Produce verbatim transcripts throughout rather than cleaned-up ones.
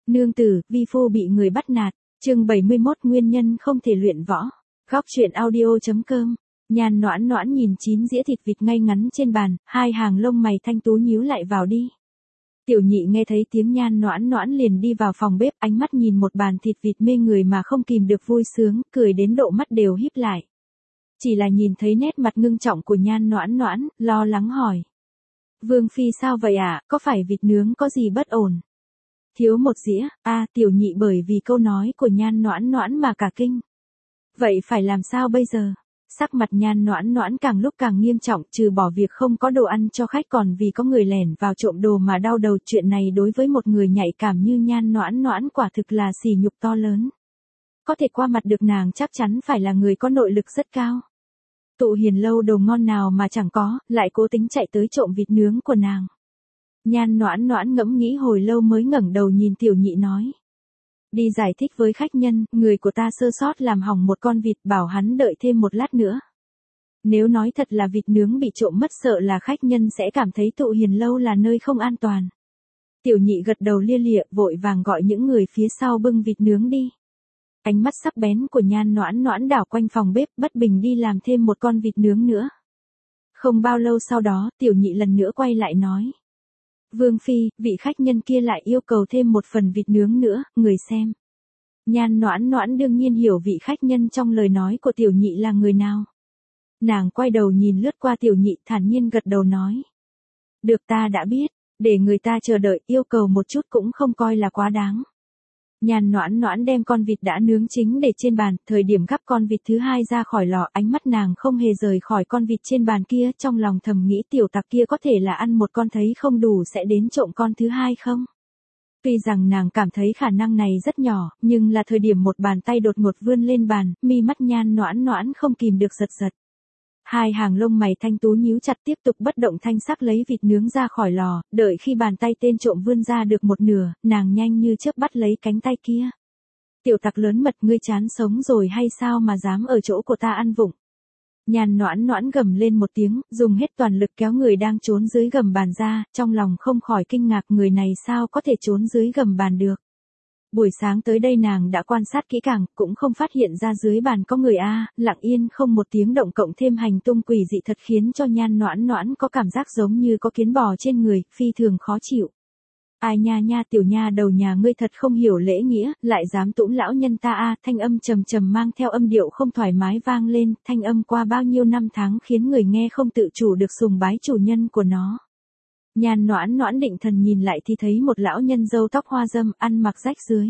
Nương tử, vi phu bị người bắt nạt. Chương bảy mươi mốt nguyên nhân không thể luyện võ. Góc truyện audio.com. Nhan Noãn Noãn nhìn chín dĩa thịt vịt ngay ngắn trên bàn, hai hàng lông mày thanh tú nhíu lại vào đi. Tiểu Nhị nghe thấy tiếng Nhan Noãn Noãn liền đi vào phòng bếp, ánh mắt nhìn một bàn thịt vịt mê người mà không kìm được vui sướng, cười đến độ mắt đều híp lại. Chỉ là nhìn thấy nét mặt ngưng trọng của Nhan Noãn Noãn, lo lắng hỏi: Vương phi sao vậy ạ, à? Có phải vịt nướng có gì bất ổn? Thiếu một dĩa. A, à, Tiểu Nhị bởi vì câu nói của Nhan Noãn Noãn mà cả kinh. Vậy phải làm sao bây giờ? Sắc mặt Nhan Noãn Noãn càng lúc càng nghiêm trọng, trừ bỏ việc không có đồ ăn cho khách còn vì có người lẻn vào trộm đồ mà đau đầu. Chuyện này đối với một người nhạy cảm như Nhan Noãn Noãn quả thực là sỉ nhục to lớn. Có thể qua mặt được nàng chắc chắn phải là người có nội lực rất cao. Tụ Hiền lâu đồ ngon nào mà chẳng có, lại cố tính chạy tới trộm vịt nướng của nàng. Nhan Noãn Noãn ngẫm nghĩ hồi lâu mới ngẩng đầu nhìn Tiểu Nhị nói: Đi giải thích với khách nhân, người của ta sơ sót làm hỏng một con vịt, bảo hắn đợi thêm một lát nữa. Nếu nói thật là vịt nướng bị trộm mất, sợ là khách nhân sẽ cảm thấy Tụ Hiền lâu là nơi không an toàn. Tiểu Nhị gật đầu lia lịa, vội vàng gọi những người phía sau bưng vịt nướng đi. Ánh mắt sắc bén của Nhan Noãn Noãn đảo quanh phòng bếp, bất bình đi làm thêm một con vịt nướng nữa. Không bao lâu sau đó, Tiểu Nhị lần nữa quay lại nói: Vương phi, vị khách nhân kia lại yêu cầu thêm một phần vịt nướng nữa, người xem. Nhan Noãn Noãn đương nhiên hiểu vị khách nhân trong lời nói của Tiểu Nhị là người nào. Nàng quay đầu nhìn lướt qua Tiểu Nhị, thản nhiên gật đầu nói: Được, ta đã biết, để người ta chờ đợi, yêu cầu một chút cũng không coi là quá đáng. Nhan Noãn Noãn đem con vịt đã nướng chính để trên bàn, thời điểm gắp con vịt thứ hai ra khỏi lò, ánh mắt nàng không hề rời khỏi con vịt trên bàn kia, trong lòng thầm nghĩ tiểu tặc kia có thể là ăn một con thấy không đủ sẽ đến trộm con thứ hai không? Tuy rằng nàng cảm thấy khả năng này rất nhỏ, nhưng là thời điểm một bàn tay đột ngột vươn lên bàn, mi mắt Nhan Noãn Noãn không kìm được giật giật. Hai hàng lông mày thanh tú nhíu chặt, tiếp tục bất động thanh sắc lấy vịt nướng ra khỏi lò, đợi khi bàn tay tên trộm vươn ra được một nửa, nàng nhanh như chớp bắt lấy cánh tay kia. Tiểu tặc lớn mật, ngươi chán sống rồi hay sao mà dám ở chỗ của ta ăn vụng? Nhan Noãn Noãn gầm lên một tiếng, dùng hết toàn lực kéo người đang trốn dưới gầm bàn ra, trong lòng không khỏi kinh ngạc, người này sao có thể trốn dưới gầm bàn được. Buổi sáng tới đây nàng đã quan sát kỹ càng, cũng không phát hiện ra dưới bàn có người a, lặng yên không một tiếng động cộng thêm hành tung quỷ dị thật khiến cho Nhan Noãn Noãn có cảm giác giống như có kiến bò trên người, phi thường khó chịu. Ai nha nha, tiểu nha đầu nhà ngươi thật không hiểu lễ nghĩa, lại dám tũm lão nhân ta a, thanh âm trầm trầm mang theo âm điệu không thoải mái vang lên, thanh âm qua bao nhiêu năm tháng khiến người nghe không tự chủ được sùng bái chủ nhân của nó. Nhan Noãn Noãn định thần nhìn lại thì thấy một lão nhân râu tóc hoa râm, ăn mặc rách rưới.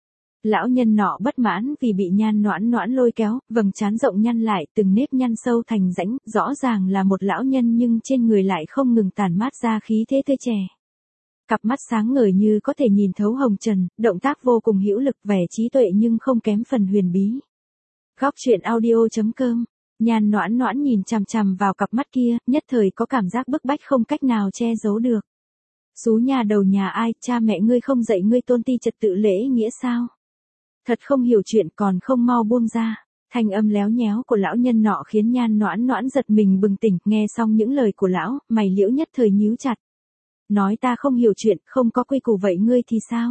Lão nhân nọ bất mãn vì bị Nhan Noãn Noãn lôi kéo, vầng trán rộng nhăn lại, từng nếp nhăn sâu thành rãnh, rõ ràng là một lão nhân nhưng trên người lại không ngừng tản mát ra khí thế tươi trẻ. Cặp mắt sáng ngời như có thể nhìn thấu hồng trần, động tác vô cùng hữu lực, vẻ trí tuệ nhưng không kém phần huyền bí. Góc truyện audio.com. Nhan Noãn Noãn nhìn chằm chằm vào cặp mắt kia, nhất thời có cảm giác bức bách không cách nào che giấu được. Xú nhà đầu nhà ai, cha mẹ ngươi không dạy ngươi tôn ti trật tự lễ nghĩa sao? Thật không hiểu chuyện còn không mau buông ra. Thanh âm léo nhéo của lão nhân nọ khiến Nhan Noãn Noãn giật mình bừng tỉnh, nghe xong những lời của lão, mày liễu nhất thời nhíu chặt. Nói ta không hiểu chuyện, không có quy củ, vậy ngươi thì sao?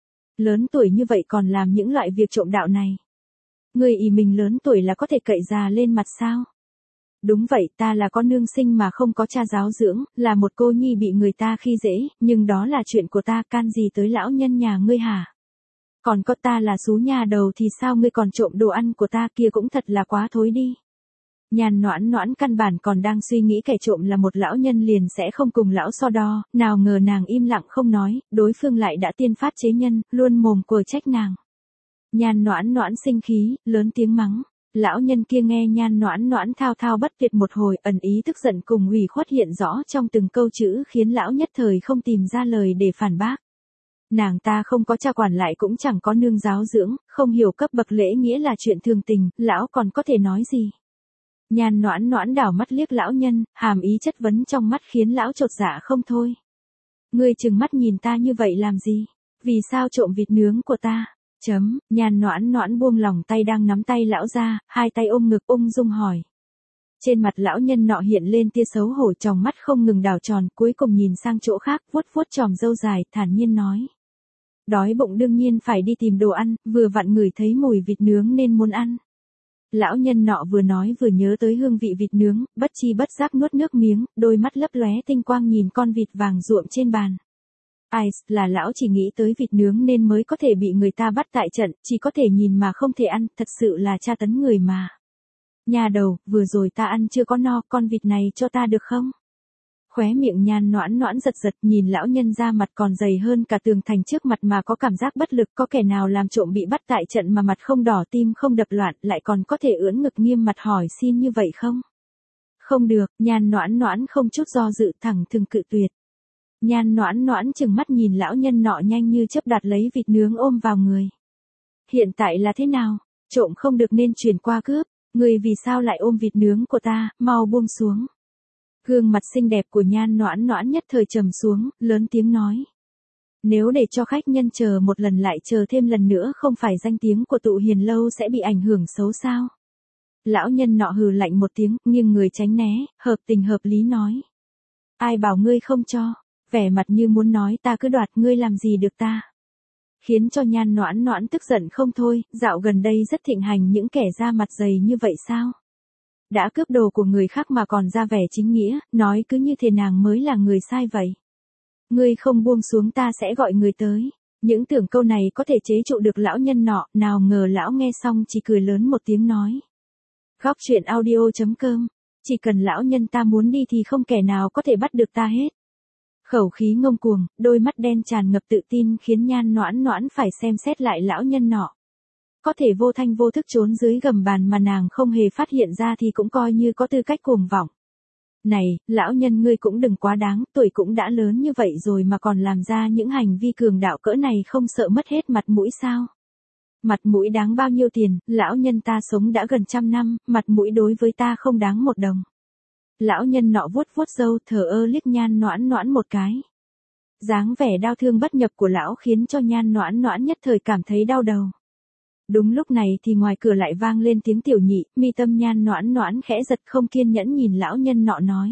Lớn tuổi như vậy còn làm những loại việc trộm đạo này. Ngươi ý mình lớn tuổi là có thể cậy già lên mặt sao? Đúng vậy, ta là con nương sinh mà không có cha giáo dưỡng, là một cô nhi bị người ta khi dễ, nhưng đó là chuyện của ta, can gì tới lão nhân nhà ngươi hả? Còn có ta là xú nhà đầu thì sao, ngươi còn trộm đồ ăn của ta, kia cũng thật là quá thối đi. Nhan Noãn Noãn căn bản còn đang suy nghĩ kẻ trộm là một lão nhân liền sẽ không cùng lão so đo, nào ngờ nàng im lặng không nói, đối phương lại đã tiên phát chế nhân, luôn mồm quờ trách nàng. Nhan Noãn Noãn sinh khí, lớn tiếng mắng. Lão nhân kia nghe Nhan Noãn Noãn thao thao bất tuyệt một hồi, ẩn ý tức giận cùng ủy khuất hiện rõ trong từng câu chữ khiến lão nhất thời không tìm ra lời để phản bác. Nàng ta không có cha quản lại cũng chẳng có nương giáo dưỡng, không hiểu cấp bậc lễ nghĩa là chuyện thường tình, lão còn có thể nói gì. Nhan Noãn Noãn đảo mắt liếc lão nhân, hàm ý chất vấn trong mắt khiến lão chột dạ không thôi. Ngươi trừng mắt nhìn ta như vậy làm gì? Vì sao trộm vịt nướng của ta? Chấm, Nhan Noãn Noãn buông lòng tay đang nắm tay lão ra, hai tay ôm ngực ung dung hỏi. Trên mặt lão nhân nọ hiện lên tia xấu hổ, tròng mắt không ngừng đảo tròn, cuối cùng nhìn sang chỗ khác, vuốt vuốt chòm râu dài, thản nhiên nói. Đói bụng đương nhiên phải đi tìm đồ ăn, vừa vặn ngửi thấy mùi vịt nướng nên muốn ăn. Lão nhân nọ vừa nói vừa nhớ tới hương vị vịt nướng, bất chi bất giác nuốt nước miếng, đôi mắt lấp lóe tinh quang nhìn con vịt vàng ruộm trên bàn. Ai, là lão chỉ nghĩ tới vịt nướng nên mới có thể bị người ta bắt tại trận, chỉ có thể nhìn mà không thể ăn, thật sự là tra tấn người mà. Nhà đầu, vừa rồi ta ăn chưa có no, con vịt này cho ta được không? Khóe miệng Nhan Noãn Noãn giật giật, nhìn lão nhân ra mặt còn dày hơn cả tường thành trước mặt mà có cảm giác bất lực, có kẻ nào làm trộm bị bắt tại trận mà mặt không đỏ tim không đập loạn, lại còn có thể ưỡn ngực nghiêm mặt hỏi xin như vậy không? Không được, Nhan Noãn Noãn không chút do dự thẳng thừng cự tuyệt. Nhan Noãn Noãn chừng mắt nhìn lão nhân nọ nhanh như chớp đặt lấy vịt nướng ôm vào người. Hiện tại là thế nào? Trộm không được nên chuyển qua cướp, người vì sao lại ôm vịt nướng của ta, mau buông xuống. Gương mặt xinh đẹp của Nhan Noãn Noãn nhất thời trầm xuống, lớn tiếng nói. Nếu để cho khách nhân chờ một lần lại chờ thêm lần nữa không phải danh tiếng của tụ hiền lâu sẽ bị ảnh hưởng xấu sao? Lão nhân nọ hừ lạnh một tiếng, nghiêng người tránh né, hợp tình hợp lý nói. Ai bảo ngươi không cho, vẻ mặt như muốn nói ta cứ đoạt ngươi làm gì được ta. Khiến cho Nhan Noãn Noãn tức giận không thôi, dạo gần đây rất thịnh hành những kẻ da mặt dày như vậy sao? Đã cướp đồ của người khác mà còn ra vẻ chính nghĩa, nói cứ như thế nàng mới là người sai vậy. Ngươi không buông xuống ta sẽ gọi người tới. Những tưởng câu này có thể chế trụ được lão nhân nọ, nào ngờ lão nghe xong chỉ cười lớn một tiếng nói. Góc truyện audio chấm com, chỉ cần lão nhân ta muốn đi thì không kẻ nào có thể bắt được ta hết. Khẩu khí ngông cuồng, đôi mắt đen tràn ngập tự tin khiến Nhan Noãn Noãn phải xem xét lại lão nhân nọ. Có thể vô thanh vô thức trốn dưới gầm bàn mà nàng không hề phát hiện ra thì cũng coi như có tư cách cuồng vọng. Này, lão nhân ngươi cũng đừng quá đáng, tuổi cũng đã lớn như vậy rồi mà còn làm ra những hành vi cường đạo cỡ này không sợ mất hết mặt mũi sao? Mặt mũi đáng bao nhiêu tiền, lão nhân ta sống đã gần trăm năm, mặt mũi đối với ta không đáng một đồng. Lão nhân nọ vuốt vuốt râu thờ ơ liếc Nhan Noãn Noãn một cái. Dáng vẻ đau thương bất nhập của lão khiến cho Nhan Noãn Noãn nhất thời cảm thấy đau đầu. Đúng lúc này thì ngoài cửa lại vang lên tiếng tiểu nhị, mi tâm Nhan Noãn Noãn khẽ giật không kiên nhẫn nhìn lão nhân nọ nói.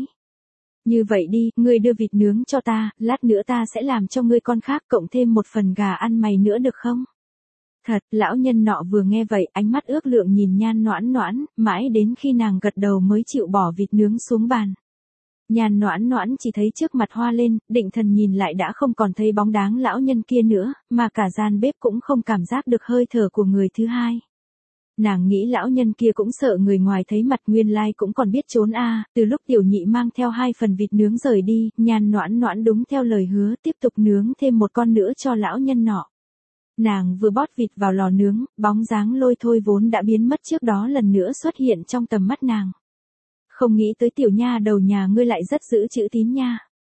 Như vậy đi, ngươi đưa vịt nướng cho ta, lát nữa ta sẽ làm cho ngươi con khác cộng thêm một phần gà ăn mày nữa được không? Thật, lão nhân nọ vừa nghe vậy, ánh mắt ước lượng nhìn Nhan Noãn Noãn, mãi đến khi nàng gật đầu mới chịu bỏ vịt nướng xuống bàn. Nhan Noãn Noãn chỉ thấy trước mặt hoa lên, định thần nhìn lại đã không còn thấy bóng dáng lão nhân kia nữa, mà cả gian bếp cũng không cảm giác được hơi thở của người thứ hai. Nàng nghĩ lão nhân kia cũng sợ người ngoài thấy mặt nguyên lai cũng còn biết trốn a. À. Từ lúc tiểu nhị mang theo hai phần vịt nướng rời đi, Nhan Noãn Noãn đúng theo lời hứa tiếp tục nướng thêm một con nữa cho lão nhân nọ. Nàng vừa bót vịt vào lò nướng, bóng dáng Lôi Thôi vốn đã biến mất trước đó lần nữa xuất hiện trong tầm mắt nàng. Không nghĩ tới tiểu nha đầu nhà ngươi lại rất giữ chữ tín nha.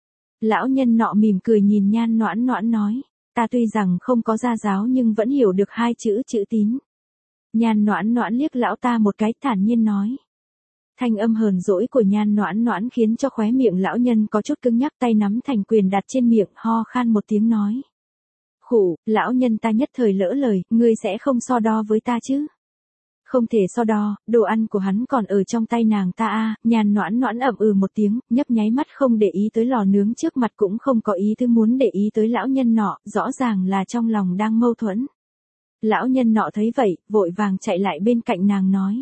Lão nhân nọ mỉm cười nhìn Nhan Noãn Noãn nói, ta tuy rằng không có gia giáo nhưng vẫn hiểu được hai chữ chữ tín. Nhan Noãn Noãn liếc lão ta một cái thản nhiên nói. Thanh âm hờn dỗi của Nhan Noãn Noãn khiến cho khóe miệng lão nhân có chút cứng nhắc, tay nắm thành quyền đặt trên miệng, ho khan một tiếng nói. Khủ, lão nhân ta nhất thời lỡ lời, ngươi sẽ không so đo với ta chứ? Không thể so đo, đồ ăn của hắn còn ở trong tay nàng ta a. À. Nhan Noãn Noãn ậm ừ một tiếng, nhấp nháy mắt không để ý tới lò nướng trước mặt cũng không có ý thứ muốn để ý tới lão nhân nọ, rõ ràng là trong lòng đang mâu thuẫn. Lão nhân nọ thấy vậy, vội vàng chạy lại bên cạnh nàng nói.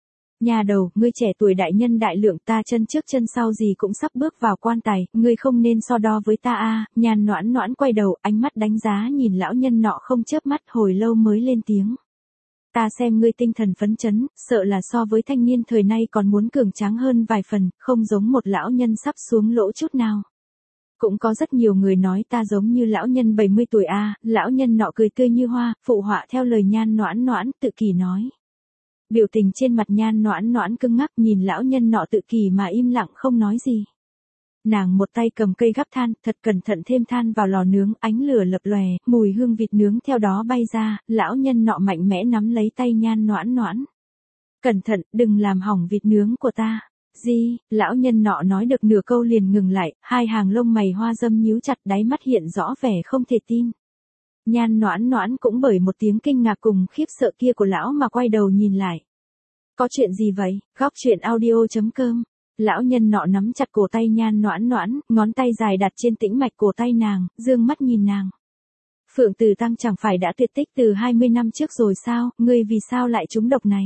Nhà đầu, ngươi trẻ tuổi đại nhân đại lượng, ta chân trước chân sau gì cũng sắp bước vào quan tài, ngươi không nên so đo với ta a. À. Nhan Noãn Noãn quay đầu, ánh mắt đánh giá nhìn lão nhân nọ không chớp mắt hồi lâu mới lên tiếng. Ta xem ngươi tinh thần phấn chấn, sợ là so với thanh niên thời nay còn muốn cường tráng hơn vài phần, không giống một lão nhân sắp xuống lỗ chút nào. Cũng có rất nhiều người nói ta giống như lão nhân bảy mươi tuổi a. À. Lão nhân nọ cười tươi như hoa, phụ họa theo lời Nhan Noãn Noãn, tự kỷ nói. Biểu tình trên mặt Nhan Noãn Noãn cứng ngắc nhìn lão nhân nọ tự kỷ mà im lặng không nói gì. Nàng một tay cầm cây gắp than, thật cẩn thận thêm than vào lò nướng, ánh lửa lập lòe, mùi hương vịt nướng theo đó bay ra, lão nhân nọ mạnh mẽ nắm lấy tay Nhan Noãn Noãn. Cẩn thận, đừng làm hỏng vịt nướng của ta. Gì, lão nhân nọ nói được nửa câu liền ngừng lại, hai hàng lông mày hoa dâm nhíu chặt, đáy mắt hiện rõ vẻ không thể tin. Nhan Noãn Noãn cũng bởi một tiếng kinh ngạc cùng khiếp sợ kia của lão mà quay đầu nhìn lại. Có chuyện gì vậy? Góc truyện audio chấm com. Lão nhân nọ nắm chặt cổ tay Nhan Noãn Noãn, ngón tay dài đặt trên tĩnh mạch cổ tay nàng, dương mắt nhìn nàng. Phượng Từ Tăng chẳng phải đã tuyệt tích từ hai mươi năm trước rồi sao, ngươi vì sao lại trúng độc này?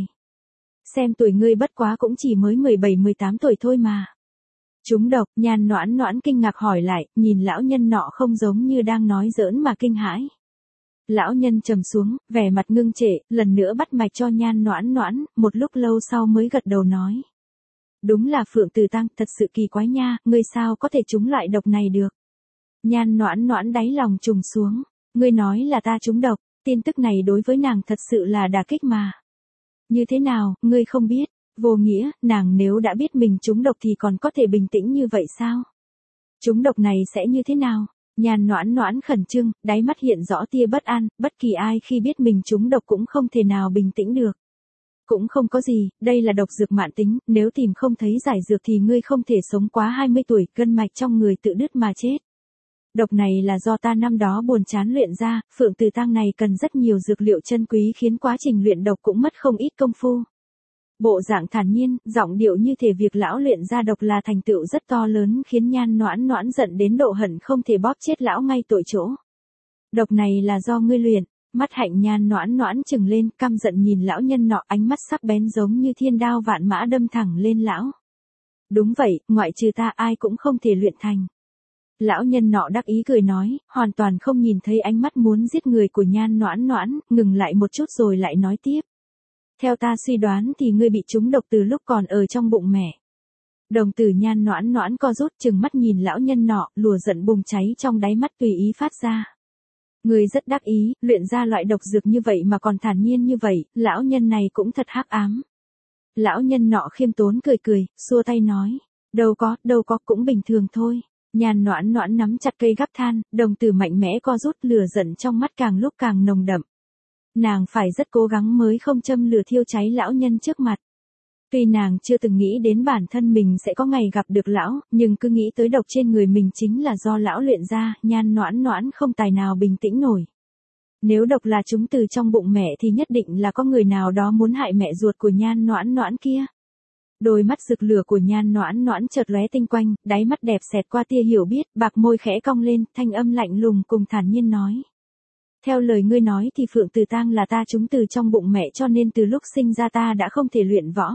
Xem tuổi ngươi bất quá cũng chỉ mới mười bảy mười tám tuổi thôi mà. Trúng độc, Nhan Noãn Noãn kinh ngạc hỏi lại, nhìn lão nhân nọ không giống như đang nói giỡn mà kinh hãi. Lão nhân trầm xuống, vẻ mặt ngưng trệ, lần nữa bắt mạch cho Nhan Noãn Noãn, một lúc lâu sau mới gật đầu nói. Đúng là Phượng Từ Tăng, thật sự kỳ quái nha, ngươi sao có thể trúng loại độc này được? Nhan Noãn Noãn đáy lòng trùng xuống, ngươi nói là ta trúng độc, tin tức này đối với nàng thật sự là đả kích mà. Như thế nào, ngươi không biết? Vô nghĩa, nàng nếu đã biết mình trúng độc thì còn có thể bình tĩnh như vậy sao? Trúng độc này sẽ như thế nào? Nhan Noãn Noãn khẩn trương, đáy mắt hiện rõ tia bất an, bất kỳ ai khi biết mình trúng độc cũng không thể nào bình tĩnh được. Cũng không có gì, đây là độc dược mãn tính, nếu tìm không thấy giải dược thì ngươi không thể sống quá hai mươi tuổi, gân mạch trong người tự đứt mà chết. Độc này là do ta năm đó buồn chán luyện ra, Phượng Từ Tăng này cần rất nhiều dược liệu chân quý khiến quá trình luyện độc cũng mất không ít công phu. Bộ dạng thản nhiên, giọng điệu như thể việc lão luyện ra độc là thành tựu rất to lớn khiến Nhan Noãn Noãn giận đến độ hận không thể bóp chết lão ngay tội chỗ. Độc này là do ngươi luyện, mắt hạnh Nhan Noãn Noãn trừng lên, căm giận nhìn lão nhân nọ, ánh mắt sắc bén giống như thiên đao vạn mã đâm thẳng lên lão. Đúng vậy, ngoại trừ ta ai cũng không thể luyện thành. Lão nhân nọ đắc ý cười nói, hoàn toàn không nhìn thấy ánh mắt muốn giết người của Nhan Noãn Noãn, ngừng lại một chút rồi lại nói tiếp. Theo ta suy đoán thì ngươi bị trúng độc từ lúc còn ở trong bụng mẹ. Đồng tử Nhan Noãn Noãn co rút, chừng mắt nhìn lão nhân nọ, lùa giận bùng cháy trong đáy mắt tùy ý phát ra. Ngươi rất đắc ý, luyện ra loại độc dược như vậy mà còn thản nhiên như vậy, lão nhân này cũng thật hắc ám. Lão nhân nọ khiêm tốn cười cười, xua tay nói, đâu có, đâu có, cũng bình thường thôi. Nhan Noãn Noãn nắm chặt cây gắp than, đồng tử mạnh mẽ co rút, lửa giận trong mắt càng lúc càng nồng đậm. Nàng phải rất cố gắng mới không châm lửa thiêu cháy lão nhân trước mặt. Tuy nàng chưa từng nghĩ đến bản thân mình sẽ có ngày gặp được lão, nhưng cứ nghĩ tới độc trên người mình chính là do lão luyện ra, Nhan Noãn Noãn không tài nào bình tĩnh nổi. Nếu độc là chúng từ trong bụng mẹ thì nhất định là có người nào đó muốn hại mẹ ruột của Nhan Noãn Noãn kia. Đôi mắt rực lửa của Nhan Noãn Noãn chợt lóe tinh quanh, đáy mắt đẹp xẹt qua tia hiểu biết, bạc môi khẽ cong lên, thanh âm lạnh lùng cùng thản nhiên nói. Theo lời ngươi nói thì Phượng Từ Tăng là ta trúng từ trong bụng mẹ cho nên từ lúc sinh ra ta đã không thể luyện võ.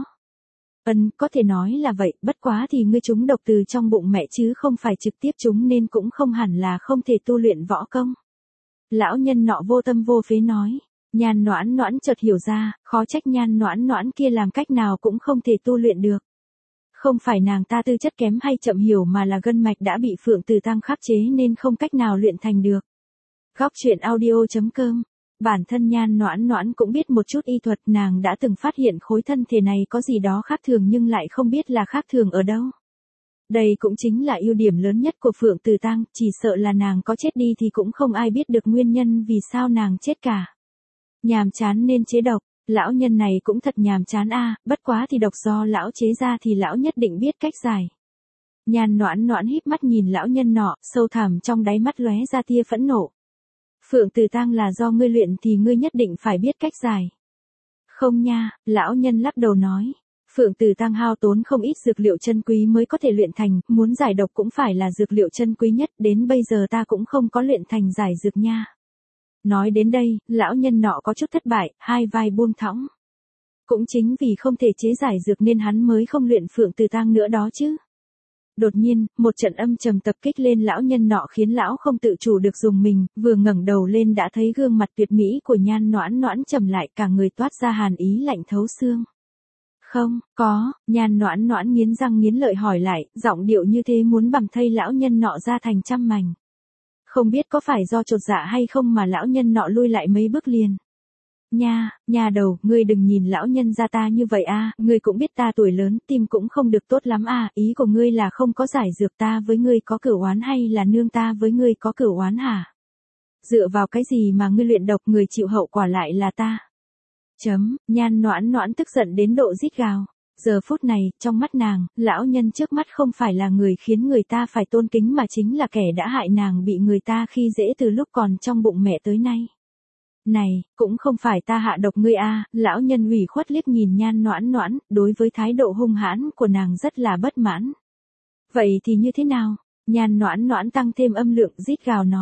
Ân, có thể nói là vậy, bất quá thì ngươi trúng độc từ trong bụng mẹ chứ không phải trực tiếp trúng nên cũng không hẳn là không thể tu luyện võ công. Lão nhân nọ vô tâm vô phế nói. Nhan Noãn Noãn chợt hiểu ra, khó trách Nhan Noãn Noãn kia làm cách nào cũng không thể tu luyện được. Không phải nàng ta tư chất kém hay chậm hiểu mà là gân mạch đã bị Phượng Từ Tăng khắc chế nên không cách nào luyện thành được. Góc truyện audio chấm com. Bản thân Nhan Noãn Noãn cũng biết một chút y thuật, nàng đã từng phát hiện khối thân thể này có gì đó khác thường nhưng lại không biết là khác thường ở đâu. Đây cũng chính là ưu điểm lớn nhất của Phượng Từ Tăng, chỉ sợ là nàng có chết đi thì cũng không ai biết được nguyên nhân vì sao nàng chết cả. Nhàm chán nên chế độc, lão nhân này cũng thật nhàm chán a, bất quá thì độc do lão chế ra thì lão nhất định biết cách giải. Nhan Noãn Noãn híp mắt nhìn lão nhân nọ, sâu thẳm trong đáy mắt lóe ra tia phẫn nộ. Phượng Từ Tăng là do ngươi luyện thì ngươi nhất định phải biết cách giải. Không nha, lão nhân lắc đầu nói. Phượng Từ Tăng hao tốn không ít dược liệu chân quý mới có thể luyện thành, muốn giải độc cũng phải là dược liệu chân quý nhất, đến bây giờ ta cũng không có luyện thành giải dược nha. Nói đến đây, lão nhân nọ có chút thất bại, hai vai buông thõng. Cũng chính vì không thể chế giải dược nên hắn mới không luyện Phượng Từ Tăng nữa đó chứ. Đột nhiên, một trận âm trầm tập kích lên lão nhân nọ khiến lão không tự chủ được dùng mình, vừa ngẩng đầu lên đã thấy gương mặt tuyệt mỹ của Nhan Noãn Noãn trầm lại, cả người toát ra hàn ý lạnh thấu xương. Không, có, Nhan Noãn Noãn nghiến răng nghiến lợi hỏi lại, giọng điệu như thế muốn bằm thây lão nhân nọ ra thành trăm mảnh. Không biết có phải do chột dạ hay không mà lão nhân nọ lui lại mấy bước liền. Nha, nha đầu, ngươi đừng nhìn lão nhân gia ta như vậy a, ngươi cũng biết ta tuổi lớn, tim cũng không được tốt lắm a, ý của ngươi là không có giải dược ta với ngươi có cửu oán hay là nương ta với ngươi có cửu oán hả? Dựa vào cái gì mà ngươi luyện độc người chịu hậu quả lại là ta? Chấm, Nhan Noãn Noãn tức giận đến độ rít gào. Giờ phút này, trong mắt nàng, lão nhân trước mắt không phải là người khiến người ta phải tôn kính mà chính là kẻ đã hại nàng bị người ta khi dễ từ lúc còn trong bụng mẹ tới nay. Này, cũng không phải ta hạ độc ngươi a, lão nhân ủy khuất liếc nhìn Nhan Noãn Noãn, đối với thái độ hung hãn của nàng rất là bất mãn. Vậy thì như thế nào? Nhan Noãn Noãn tăng thêm âm lượng rít gào nói.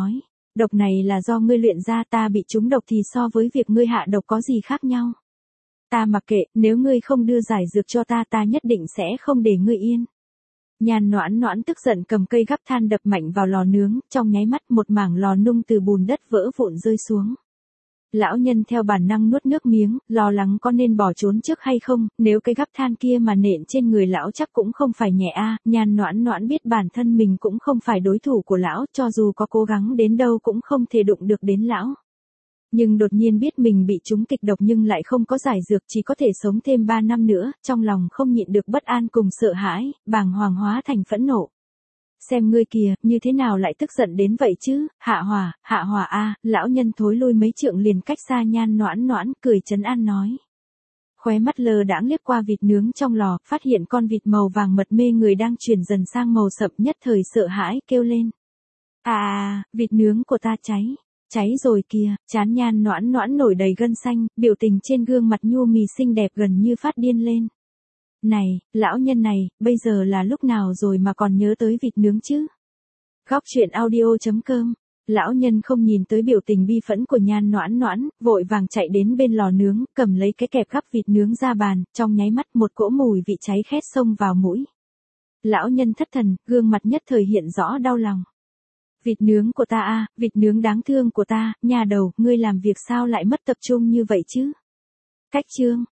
Độc này là do ngươi luyện ra, ta bị trúng độc thì so với việc ngươi hạ độc có gì khác nhau. Ta mặc kệ, nếu ngươi không đưa giải dược cho ta ta nhất định sẽ không để ngươi yên. Nhan Noãn Noãn tức giận cầm cây gắp than đập mạnh vào lò nướng, trong nháy mắt một mảng lò nung từ bùn đất vỡ vụn rơi xuống. Lão nhân theo bản năng nuốt nước miếng, lo lắng có nên bỏ trốn trước hay không, nếu cái gắp than kia mà nện trên người lão chắc cũng không phải nhẹ a. Nhan Noãn Noãn biết bản thân mình cũng không phải đối thủ của lão, cho dù có cố gắng đến đâu cũng không thể đụng được đến lão. Nhưng đột nhiên biết mình bị trúng kịch độc nhưng lại không có giải dược, chỉ có thể sống thêm ba năm nữa, trong lòng không nhịn được bất an cùng sợ hãi, bàng hoàng hóa thành phẫn nộ. Xem ngươi kìa, như thế nào lại tức giận đến vậy chứ, Hạ Hòa, Hạ Hòa a. Lão nhân thối lui mấy trượng liền cách xa Nhan Noãn Noãn, cười trấn an nói. Khóe mắt lơ đãng liếc qua vịt nướng trong lò, phát hiện con vịt màu vàng mật mê người đang chuyển dần sang màu sậm, nhất thời sợ hãi, kêu lên. À à, vịt nướng của ta cháy. Cháy rồi kìa, trán Nhan Noãn Noãn nổi đầy gân xanh, biểu tình trên gương mặt nhu mì xinh đẹp gần như phát điên lên. Này, lão nhân này, bây giờ là lúc nào rồi mà còn nhớ tới vịt nướng chứ? Góc truyện audio chấm com. Lão nhân không nhìn tới biểu tình bi phẫn của Nhan Noãn Noãn, vội vàng chạy đến bên lò nướng, cầm lấy cái kẹp gắp vịt nướng ra bàn, trong nháy mắt một cỗ mùi vị cháy khét xông vào mũi. Lão nhân thất thần, gương mặt nhất thời hiện rõ đau lòng. Vịt nướng của ta a, vịt nướng đáng thương của ta, nhà đầu, ngươi làm việc sao lại mất tập trung như vậy chứ? Cách chương.